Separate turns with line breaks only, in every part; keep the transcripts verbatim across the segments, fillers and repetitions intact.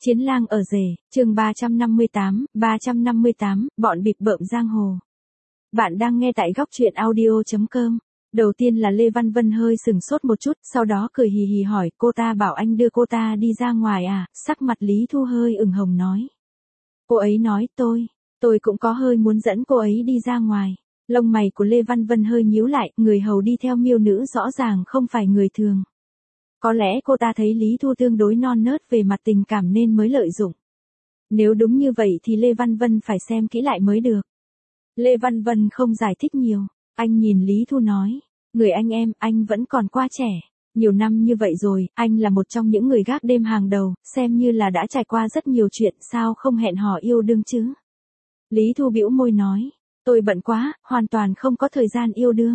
Chiến lang ở rể, chương ba trăm năm mươi tám, ba trăm năm mươi tám, bọn bịp bợm giang hồ. Bạn đang nghe tại góc truyện audio chấm com. Đầu tiên là Lê Văn Vân hơi sừng sốt một chút, sau đó cười hì hì hỏi, cô ta bảo anh đưa cô ta đi ra ngoài à, sắc mặt Lý Thu hơi ửng hồng nói. Cô ấy nói tôi, tôi cũng có hơi muốn dẫn cô ấy đi ra ngoài. Lông mày của Lê Văn Vân hơi nhíu lại, người hầu đi theo miêu nữ rõ ràng không phải người thường. Có lẽ cô ta thấy Lý Thu tương đối non nớt về mặt tình cảm nên mới lợi dụng. Nếu đúng như vậy thì Lê Văn Vân phải xem kỹ lại mới được. Lê Văn Vân không giải thích nhiều, anh nhìn Lý Thu nói, người anh em, anh vẫn còn quá trẻ. Nhiều năm như vậy rồi, anh là một trong những người gác đêm hàng đầu, xem như là đã trải qua rất nhiều chuyện, sao không hẹn hò yêu đương chứ? Lý Thu bĩu môi nói, tôi bận quá, hoàn toàn không có thời gian yêu đương.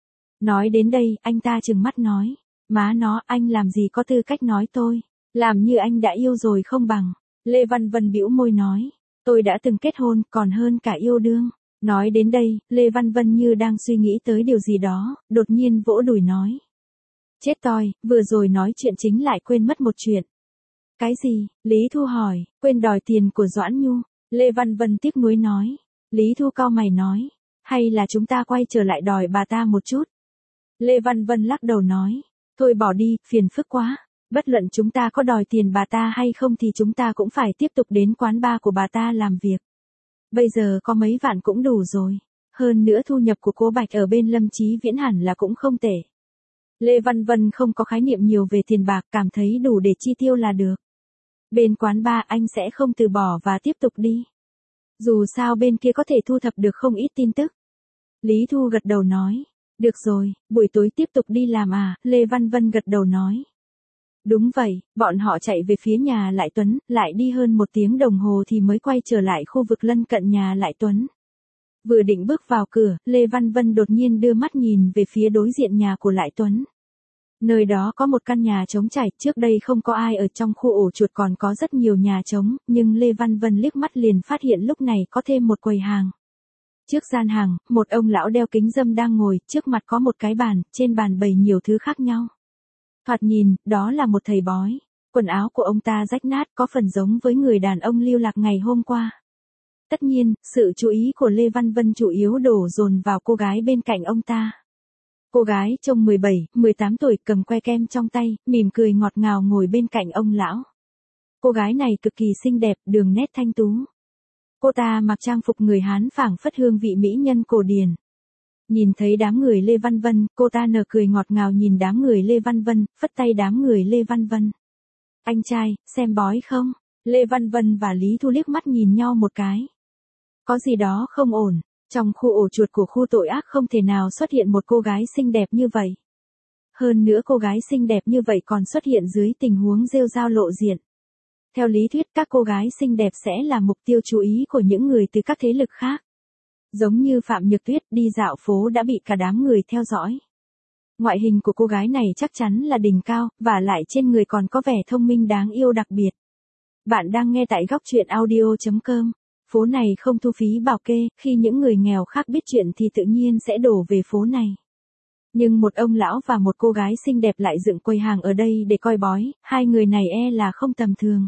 Nói đến đây, anh ta trừng mắt nói, má nó, anh làm gì có tư cách nói tôi, làm như anh đã yêu rồi không bằng. Lê Văn Vân bĩu môi nói, tôi đã từng kết hôn, còn hơn cả yêu đương. Nói đến đây, Lê Văn Vân như đang suy nghĩ tới điều gì đó, đột nhiên vỗ đùi nói. Chết toi, vừa rồi nói chuyện chính lại quên mất một chuyện. Cái gì? Lý Thu hỏi, quên đòi tiền của Doãn Nhu. Lê Văn Vân tiếc nuối nói. Lý Thu cau mày nói, hay là chúng ta quay trở lại đòi bà ta một chút. Lê Văn Vân lắc đầu nói, thôi bỏ đi, phiền phức quá. Bất luận chúng ta có đòi tiền bà ta hay không thì chúng ta cũng phải tiếp tục đến quán bar của bà ta làm việc. Bây giờ có mấy vạn cũng đủ rồi. Hơn nữa thu nhập của cô Bạch ở bên Lâm Chí Viễn hẳn là cũng không tệ. Lê Văn Vân không có khái niệm nhiều về tiền bạc, cảm thấy đủ để chi tiêu là được. Bên quán bar anh sẽ không từ bỏ và tiếp tục đi. Dù sao bên kia có thể thu thập được không ít tin tức. Lý Thu gật đầu nói. Được rồi, buổi tối tiếp tục đi làm à, Lê Văn Vân gật đầu nói. Đúng vậy, bọn họ chạy về phía nhà Lại Tuấn, lại đi hơn một tiếng đồng hồ thì mới quay trở lại khu vực lân cận nhà Lại Tuấn. Vừa định bước vào cửa, Lê Văn Vân đột nhiên đưa mắt nhìn về phía đối diện nhà của Lại Tuấn. Nơi đó có một căn nhà trống trải, trước đây không có ai ở trong khu ổ chuột, còn có rất nhiều nhà trống, nhưng Lê Văn Vân liếc mắt liền phát hiện lúc này có thêm một quầy hàng. Trước gian hàng, một ông lão đeo kính râm đang ngồi, trước mặt có một cái bàn, trên bàn bày nhiều thứ khác nhau. Thoạt nhìn, đó là một thầy bói. Quần áo của ông ta rách nát, có phần giống với người đàn ông lưu lạc ngày hôm qua. Tất nhiên, sự chú ý của Lê Văn Vân chủ yếu đổ dồn vào cô gái bên cạnh ông ta. Cô gái trông mười bảy, mười tám tuổi, cầm que kem trong tay, mỉm cười ngọt ngào ngồi bên cạnh ông lão. Cô gái này cực kỳ xinh đẹp, đường nét thanh tú. Cô ta mặc trang phục người Hán phảng phất hương vị mỹ nhân cổ điển. Nhìn thấy đám người Lê Văn Vân, cô ta nở cười ngọt ngào nhìn đám người Lê Văn Vân, phất tay đám người Lê Văn Vân. Anh trai, xem bói không? Lê Văn Vân và Lý Thu liếc mắt nhìn nhau một cái. Có gì đó không ổn, trong khu ổ chuột của khu tội ác không thể nào xuất hiện một cô gái xinh đẹp như vậy. Hơn nữa cô gái xinh đẹp như vậy còn xuất hiện dưới tình huống rêu rao lộ diện. Theo lý thuyết các cô gái xinh đẹp sẽ là mục tiêu chú ý của những người từ các thế lực khác. Giống như Phạm Nhược Tuyết đi dạo phố đã bị cả đám người theo dõi. Ngoại hình của cô gái này chắc chắn là đỉnh cao, và lại trên người còn có vẻ thông minh đáng yêu đặc biệt. Bạn đang nghe tại góc truyện audio chấm com. Phố này không thu phí bảo kê, khi những người nghèo khác biết chuyện thì tự nhiên sẽ đổ về phố này. Nhưng một ông lão và một cô gái xinh đẹp lại dựng quầy hàng ở đây để coi bói, hai người này e là không tầm thường.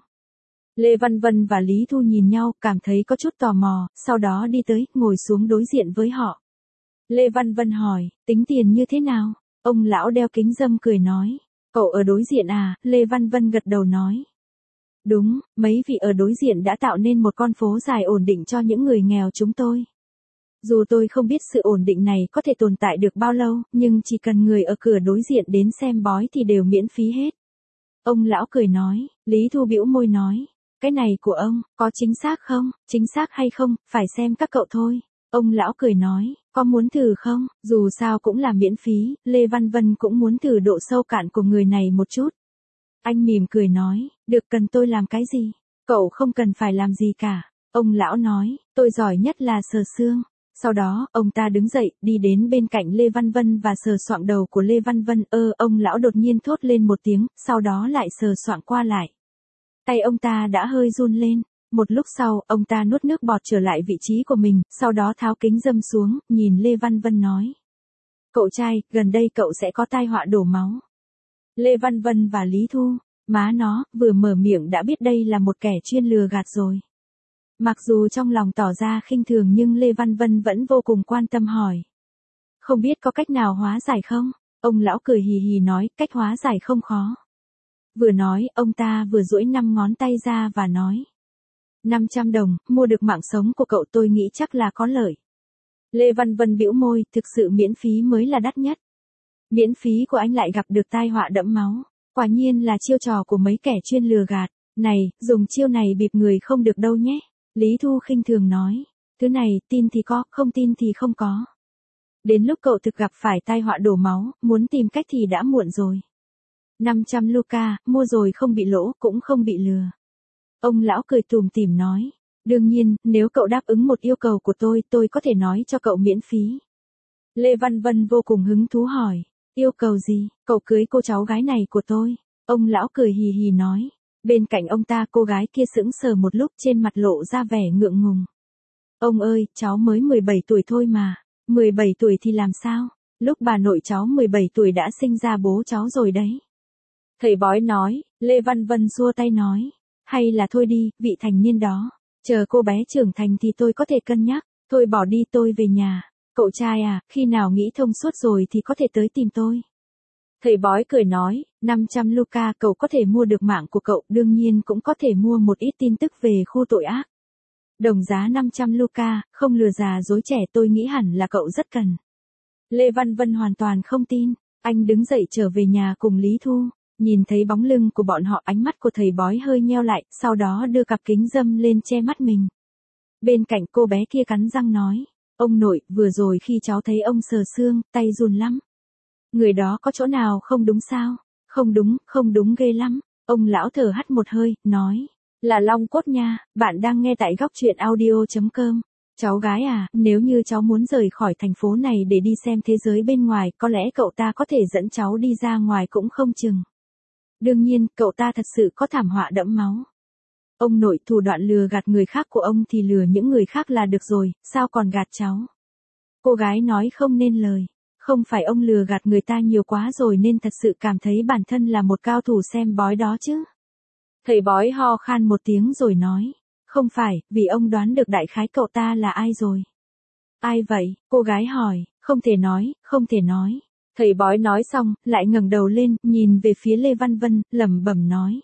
Lê Văn Vân và Lý Thu nhìn nhau, cảm thấy có chút tò mò, sau đó đi tới, ngồi xuống đối diện với họ. Lê Văn Vân hỏi, tính tiền như thế nào? Ông lão đeo kính râm cười nói, cậu ở đối diện à? Lê Văn Vân gật đầu nói. Đúng, mấy vị ở đối diện đã tạo nên một con phố dài ổn định cho những người nghèo chúng tôi. Dù tôi không biết sự ổn định này có thể tồn tại được bao lâu, nhưng chỉ cần người ở cửa đối diện đến xem bói thì đều miễn phí hết. Ông lão cười nói, Lý Thu bĩu môi nói. Cái này của ông, có chính xác không? Chính xác hay không, phải xem các cậu thôi. Ông lão cười nói, có muốn thử không? Dù sao cũng là miễn phí, Lê Văn Vân cũng muốn thử độ sâu cạn của người này một chút. Anh mỉm cười nói, được, cần tôi làm cái gì? Cậu không cần phải làm gì cả. Ông lão nói, tôi giỏi nhất là sờ xương. Sau đó, ông ta đứng dậy, đi đến bên cạnh Lê Văn Vân và sờ soạng đầu của Lê Văn Vân. Ơ, ông lão đột nhiên thốt lên một tiếng, sau đó lại sờ soạng qua lại. Tay ông ta đã hơi run lên. Một lúc sau, ông ta nuốt nước bọt trở lại vị trí của mình, sau đó tháo kính râm xuống, nhìn Lê Văn Vân nói. Cậu trai, gần đây cậu sẽ có tai họa đổ máu. Lê Văn Vân và Lý Thu. Má nó, vừa mở miệng đã biết đây là một kẻ chuyên lừa gạt rồi. Mặc dù trong lòng tỏ ra khinh thường nhưng Lê Văn Vân vẫn vô cùng quan tâm hỏi. Không biết có cách nào hóa giải không? Ông lão cười hì hì nói, cách hóa giải không khó. Vừa nói, ông ta vừa duỗi năm ngón tay ra và nói. năm trăm đồng, mua được mạng sống của cậu tôi nghĩ chắc là có lợi. Lê Văn Vân bĩu môi, thực sự miễn phí mới là đắt nhất. Miễn phí của anh lại gặp được tai họa đẫm máu. Quả nhiên là chiêu trò của mấy kẻ chuyên lừa gạt. Này, dùng chiêu này bịp người không được đâu nhé. Lý Thu khinh thường nói. Thứ này, tin thì có, không tin thì không có. Đến lúc cậu thực gặp phải tai họa đổ máu, muốn tìm cách thì đã muộn rồi. năm trăm Luca, mua rồi không bị lỗ, cũng không bị lừa. Ông lão cười tủm tỉm nói. Đương nhiên, nếu cậu đáp ứng một yêu cầu của tôi, tôi có thể nói cho cậu miễn phí. Lê Văn Vân vô cùng hứng thú hỏi. Yêu cầu gì? Cậu cưới cô cháu gái này của tôi. Ông lão cười hì hì nói. Bên cạnh ông ta cô gái kia sững sờ một lúc trên mặt lộ ra vẻ ngượng ngùng. Ông ơi, cháu mới mười bảy tuổi thôi mà. mười bảy tuổi thì làm sao? Lúc bà nội cháu mười bảy tuổi đã sinh ra bố cháu rồi đấy. Thầy bói nói, Lê Văn Vân xua tay nói. Hay là thôi đi, vị thành niên đó. Chờ cô bé trưởng thành thì tôi có thể cân nhắc. Thôi bỏ đi tôi về nhà. Cậu trai à, khi nào nghĩ thông suốt rồi thì có thể tới tìm tôi. Thầy bói cười nói, năm trăm Luca cậu có thể mua được mạng của cậu, đương nhiên cũng có thể mua một ít tin tức về khu tội ác. Đồng giá năm trăm Luca, không lừa già dối trẻ tôi nghĩ hẳn là cậu rất cần. Lê Văn Vân hoàn toàn không tin, anh đứng dậy trở về nhà cùng Lý Thu, nhìn thấy bóng lưng của bọn họ ánh mắt của thầy bói hơi nheo lại, sau đó đưa cặp kính râm lên che mắt mình. Bên cạnh cô bé kia cắn răng nói, ông nội, vừa rồi khi cháu thấy ông sờ xương, tay run lắm. Người đó có chỗ nào không đúng sao? Không đúng, không đúng ghê lắm. Ông lão thở hắt một hơi, nói. Là long cốt nha, bạn đang nghe tại góc truyện audio chấm com. Cháu gái à, nếu như cháu muốn rời khỏi thành phố này để đi xem thế giới bên ngoài, có lẽ cậu ta có thể dẫn cháu đi ra ngoài cũng không chừng. Đương nhiên, cậu ta thật sự có thảm họa đẫm máu. Ông nội, thủ đoạn lừa gạt người khác của ông thì lừa những người khác là được rồi, sao còn gạt cháu? Cô gái nói không nên lời. Không phải ông lừa gạt người ta nhiều quá rồi nên thật sự cảm thấy bản thân là một cao thủ xem bói đó chứ. Thầy bói ho khan một tiếng rồi nói. Không phải, vì ông đoán được đại khái cậu ta là ai rồi. Ai vậy? Cô gái hỏi. Không thể nói, không thể nói. Thầy bói nói xong, lại ngẩng đầu lên, nhìn về phía Lê Văn Vân, lẩm bẩm nói.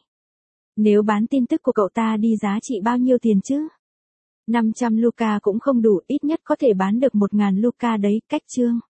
Nếu bán tin tức của cậu ta đi giá trị bao nhiêu tiền chứ? năm trăm Luca cũng không đủ, ít nhất có thể bán được một nghìn Luca đấy, cách chương.